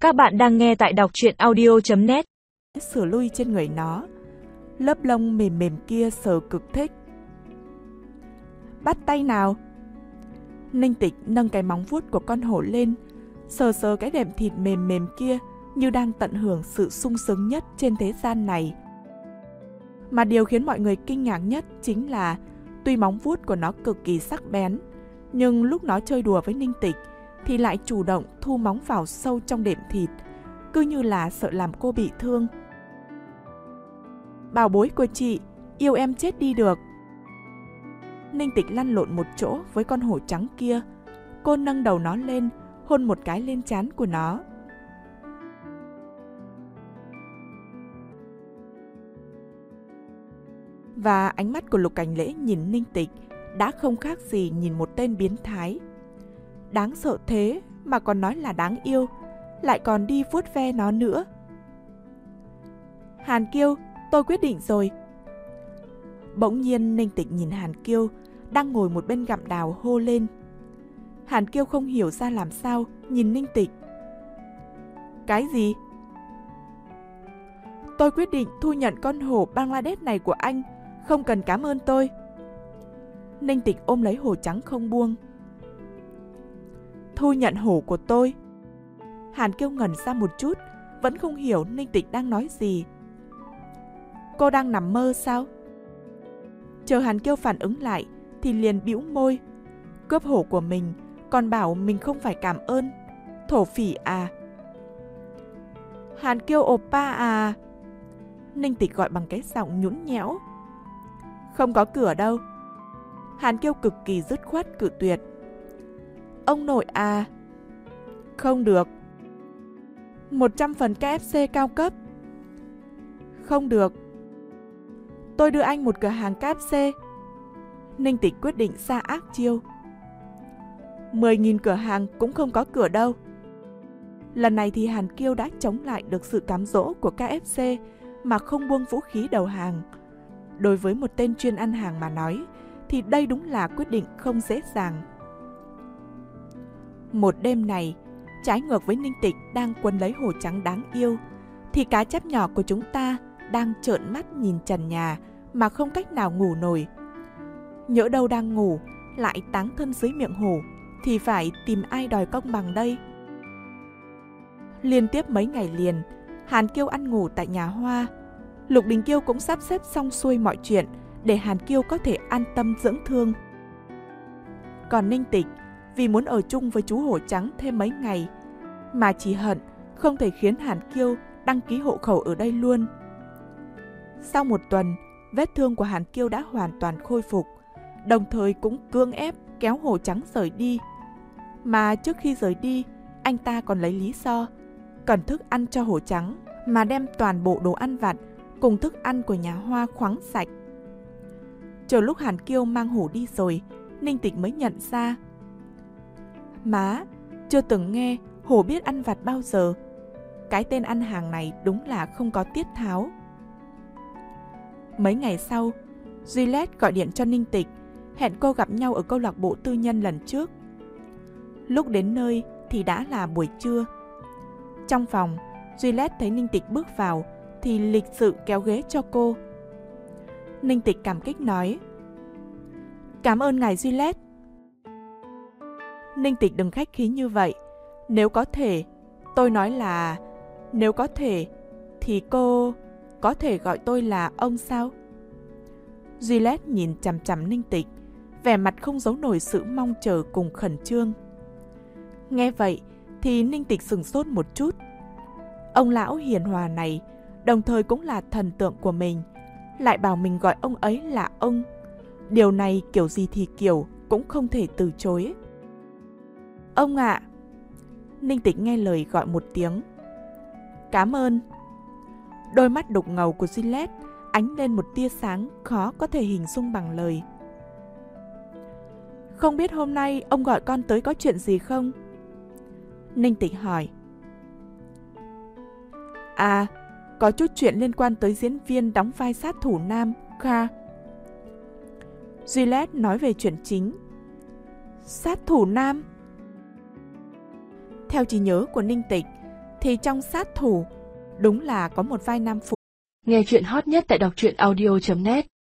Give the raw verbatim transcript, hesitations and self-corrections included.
Các bạn đang nghe tại đọc truyện audio chấm net. Sửa lui trên người nó. Lớp lông mềm mềm kia sờ cực thích. Bắt tay nào. Ninh Tịch nâng cái móng vuốt của con hổ lên, sờ sờ cái đệm thịt mềm mềm kia như đang tận hưởng sự sung sướng nhất trên thế gian này. Mà điều khiến mọi người kinh ngạc nhất chính là tuy móng vuốt của nó cực kỳ sắc bén, nhưng lúc nó chơi đùa với Ninh Tịch thì lại chủ động thu móng vào sâu trong đệm thịt, cứ như là sợ làm cô bị thương. Bảo bối của chị, yêu em chết đi được. Ninh Tịch lăn lộn một chỗ với con hổ trắng kia. Cô nâng đầu nó lên, hôn một cái lên trán của nó. Và ánh mắt của Lục Cảnh Lễ nhìn Ninh Tịch đã không khác gì nhìn một tên biến thái. Đáng sợ thế mà còn nói là đáng yêu, lại còn đi vuốt ve nó nữa. Hàn Kiêu, tôi quyết định rồi. Bỗng nhiên Ninh Tịch nhìn Hàn Kiêu đang ngồi một bên gặm đào hô lên. Hàn Kiêu không hiểu ra làm sao, nhìn Ninh Tịch. Cái gì? Tôi quyết định thu nhận con hổ Bangladesh này của anh, không cần cảm ơn tôi. Ninh Tịch ôm lấy hổ trắng không buông. Thu nhận hổ của tôi? Hàn Kiêu ngẩn ra một chút, vẫn không hiểu Ninh Tịch đang nói gì. Cô đang nằm mơ sao? Chờ Hàn Kiêu phản ứng lại thì liền bĩu môi. Cướp hổ của mình, còn bảo mình không phải cảm ơn. Thổ phỉ à? Hàn Kiêu oppa à? Ninh Tịch gọi bằng cái giọng nhũn nhẽo. Không có cửa đâu. Hàn Kiêu cực kỳ dứt khoát cự tuyệt. Ông nội à? Không được. một trăm phần ca ép xê cao cấp. Không được. Tôi đưa anh một cửa hàng ca ép xê. Ninh Tịch quyết định ra ác chiêu. mười nghìn cửa hàng cũng không có cửa đâu. Lần này thì Hàn Kiêu đã chống lại được sự cám dỗ của ca ép xê mà không buông vũ khí đầu hàng. Đối với một tên chuyên ăn hàng mà nói thì đây đúng là quyết định không dễ dàng. Một đêm này, trái ngược với Ninh Tịch đang quấn lấy hổ trắng đáng yêu, thì cá chép nhỏ của chúng ta đang trợn mắt nhìn trần nhà mà không cách nào ngủ nổi. Nhỡ đâu đang ngủ lại táng thân dưới miệng hổ thì phải tìm ai đòi công bằng đây. Liên tiếp mấy ngày liền, Hàn Kiêu ăn ngủ tại nhà Hoa. Lục Đình Kiêu cũng sắp xếp xong xuôi mọi chuyện để Hàn Kiêu có thể an tâm dưỡng thương. Còn Ninh Tịch vì muốn ở chung với chú hổ trắng thêm mấy ngày mà chỉ hận không thể khiến Hàn Kiêu đăng ký hộ khẩu ở đây luôn. Sau một tuần, vết thương của Hàn Kiêu đã hoàn toàn khôi phục, đồng thời cũng cưỡng ép kéo hổ trắng rời đi. Mà trước khi rời đi, anh ta còn lấy lý do cần thức ăn cho hổ trắng mà đem toàn bộ đồ ăn vặt cùng thức ăn của nhà Hoa khoáng sạch. Chờ lúc Hàn Kiêu mang hổ đi rồi, Ninh Tịch mới nhận ra. Má, chưa từng nghe hổ biết ăn vặt bao giờ. Cái tên ăn hàng này đúng là không có tiết tháo. Mấy ngày sau, Juliet gọi điện cho Ninh Tịch, hẹn cô gặp nhau ở câu lạc bộ tư nhân lần trước. Lúc đến nơi thì đã là buổi trưa. Trong phòng, Juliet thấy Ninh Tịch bước vào thì lịch sự kéo ghế cho cô. Ninh Tịch cảm kích nói: Cảm ơn ngài Juliet. Ninh Tịch đừng khách khí như vậy. Nếu có thể, tôi nói là nếu có thể thì cô có thể gọi tôi là ông sao? Juliet nhìn chằm chằm Ninh Tịch, vẻ mặt không giấu nổi sự mong chờ cùng khẩn trương. Nghe vậy thì Ninh Tịch sửng sốt một chút. Ông lão hiền hòa này đồng thời cũng là thần tượng của mình, lại bảo mình gọi ông ấy là ông. Điều này kiểu gì thì kiểu cũng không thể từ chối. Ông ạ! Ninh Tịch nghe lời gọi một tiếng. Cảm ơn. Đôi mắt đục ngầu của Juliet ánh lên một tia sáng khó có thể hình dung bằng lời. Không biết hôm nay ông gọi con tới có chuyện gì không? Ninh Tịch hỏi. À, có chút chuyện liên quan tới diễn viên đóng vai sát thủ nam, Kha. Juliet nói về chuyện chính. Sát thủ nam? Theo trí nhớ của Ninh Tịch thì trong sát thủ đúng là có một vai nam phụ. Nghe chuyện hot nhất tại đọc truyện audio chấm net.